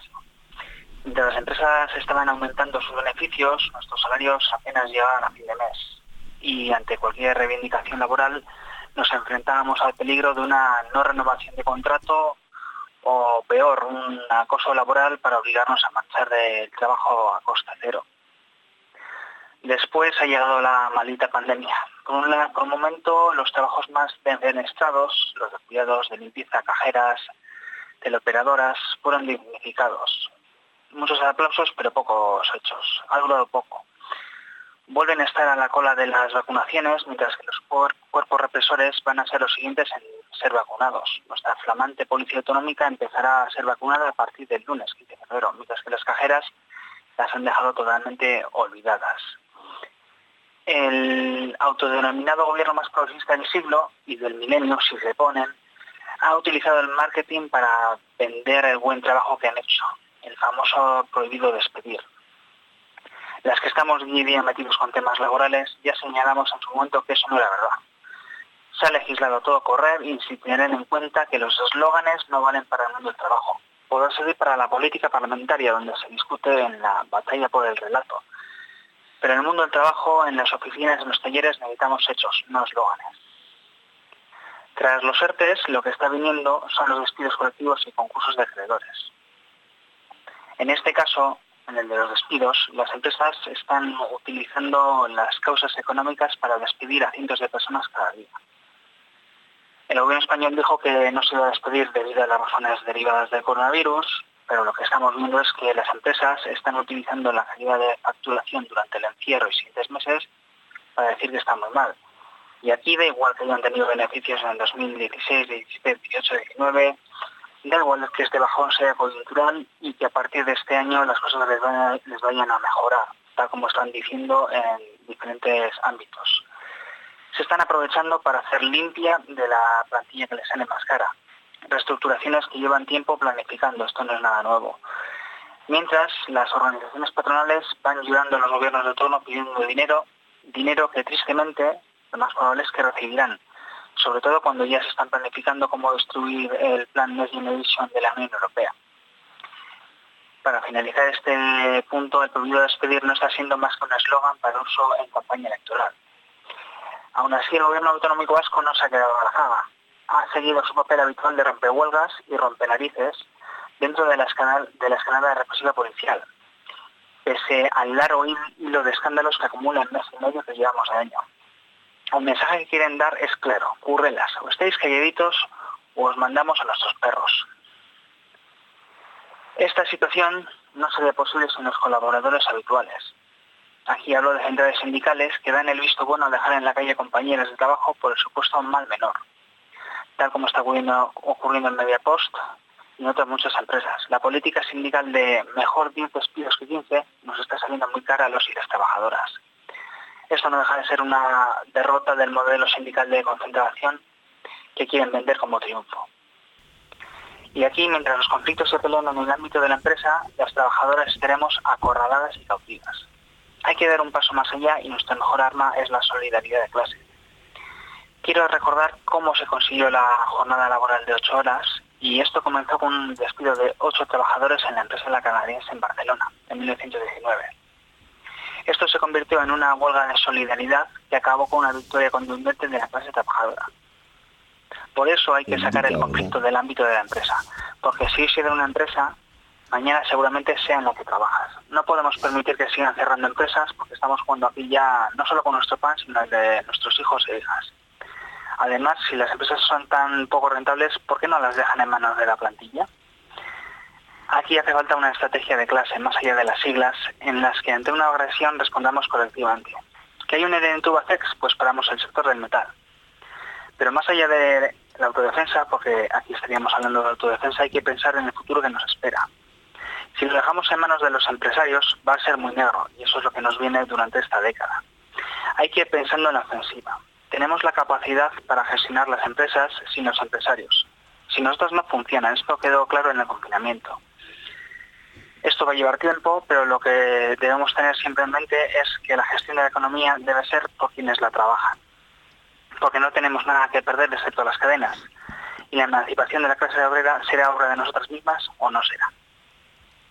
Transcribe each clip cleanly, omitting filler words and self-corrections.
gimnasio. Mientras las empresas estaban aumentando sus beneficios, nuestros salarios apenas llegaban a fin de mes. Y ante cualquier reivindicación laboral nos enfrentábamos al peligro de una no renovación de contrato o peor, un acoso laboral para obligarnos a marchar del trabajo a costa cero. Después ha llegado la maldita pandemia. Por un momento, los trabajos más defenestrados, los de cuidados, de limpieza, cajeras, teleoperadoras, fueron dignificados. Muchos aplausos, pero pocos hechos. Ha durado poco. Vuelven a estar a la cola de las vacunaciones, mientras que los cuerpos represores van a ser los siguientes en ser vacunados. Nuestra flamante policía autonómica empezará a ser vacunada a partir del lunes 15 de febrero, mientras que las cajeras las han dejado totalmente olvidadas. El autodenominado gobierno más progresista del siglo y del milenio, si se ponen, ha utilizado el marketing para vender el buen trabajo que han hecho, el famoso prohibido despedir. Las que estamos día a día metidos con temas laborales ya señalamos en su momento que eso no era verdad. Se ha legislado a todo correr y sin tener en cuenta que los eslóganes no valen para el mundo del trabajo. Podrá servir para la política parlamentaria, donde se discute en la batalla por el relato. Pero en el mundo del trabajo, en las oficinas, en los talleres, necesitamos hechos, no eslóganes. Tras los ERTEs, lo que está viniendo son los despidos colectivos y concursos de acreedores. En este caso, en el de los despidos, las empresas están utilizando las causas económicas para despedir a cientos de personas cada día. El gobierno español dijo que no se iba a despedir debido a las razones derivadas del coronavirus, pero lo que estamos viendo es que las empresas están utilizando la caída de facturación durante el encierro y siguientes meses para decir que está muy mal. Y aquí da igual que hayan tenido beneficios en el 2016, 17, 18, 19, da igual que este bajón sea coyuntural y que a partir de este año las cosas les vayan a mejorar, tal como están diciendo en diferentes ámbitos. Se están aprovechando para hacer limpia de la plantilla que les sale más cara. Reestructuraciones que llevan tiempo planificando, esto no es nada nuevo. Mientras, las organizaciones patronales van llorando a los gobiernos de turno pidiendo dinero que tristemente lo más probable es que recibirán, sobre todo cuando ya se están planificando cómo destruir el plan Next Generation de la Unión Europea. Para finalizar este punto, el prohibido despedir no está siendo más que un eslogan para uso en campaña electoral. Aún así, el gobierno autonómico vasco no se ha quedado a la zaga. Ha seguido su papel habitual de rompehuelgas y rompenarices dentro de la escalada represiva policial, pese al largo hilo de escándalos que acumulan mes y medio que llevamos de año. El mensaje que quieren dar es claro: currelas, o estáis calladitos o os mandamos a nuestros perros. Esta situación no sería posible sin los colaboradores habituales. Aquí hablo de centrales sindicales que dan el visto bueno a dejar en la calle compañeras de trabajo por el supuesto mal menor, tal como está ocurriendo en Mediapost y en otras muchas empresas. La política sindical de mejor 10 despidos que 15 nos está saliendo muy cara a los y las trabajadoras. Esto no deja de ser una derrota del modelo sindical de concentración que quieren vender como triunfo. Y aquí, mientras los conflictos se pelean en el ámbito de la empresa, las trabajadoras estaremos acorraladas y cautivas. Hay que dar un paso más allá y nuestra mejor arma es la solidaridad de clase. Quiero recordar cómo se consiguió la jornada laboral de 8 horas y esto comenzó con un despido de 8 trabajadores en la empresa La Canadiense en Barcelona, en 1919. Esto se convirtió en una huelga de solidaridad que acabó con una victoria contundente de la clase trabajadora. Por eso hay que sacar el conflicto del ámbito de la empresa, porque si hoy de una empresa, mañana seguramente sea en la que trabajas. No podemos permitir que sigan cerrando empresas porque estamos jugando aquí ya no solo con nuestro pan, sino el de nuestros hijos e hijas. Además, si las empresas son tan poco rentables, ¿por qué no las dejan en manos de la plantilla? Aquí hace falta una estrategia de clase, más allá de las siglas, en las que ante una agresión respondamos colectivamente. ¿Que hay un ERE en Tubacex? Pues paramos el sector del metal. Pero más allá de la autodefensa, porque aquí estaríamos hablando de autodefensa, hay que pensar en el futuro que nos espera. Si lo dejamos en manos de los empresarios, va a ser muy negro, y eso es lo que nos viene durante esta década. Hay que ir pensando en la ofensiva. Tenemos la capacidad para gestionar las empresas sin los empresarios. Si nosotros no funcionan, esto quedó claro en el confinamiento. Esto va a llevar tiempo, pero lo que debemos tener siempre en mente es que la gestión de la economía debe ser por quienes la trabajan, porque no tenemos nada que perder excepto las cadenas, y la emancipación de la clase obrera será obra de nosotras mismas o no será.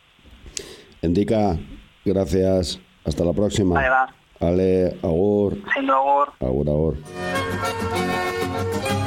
Endika, gràcies. Hasta la pròxima. Vale, va. Ale, agur. Siendo agur. Agur, agur.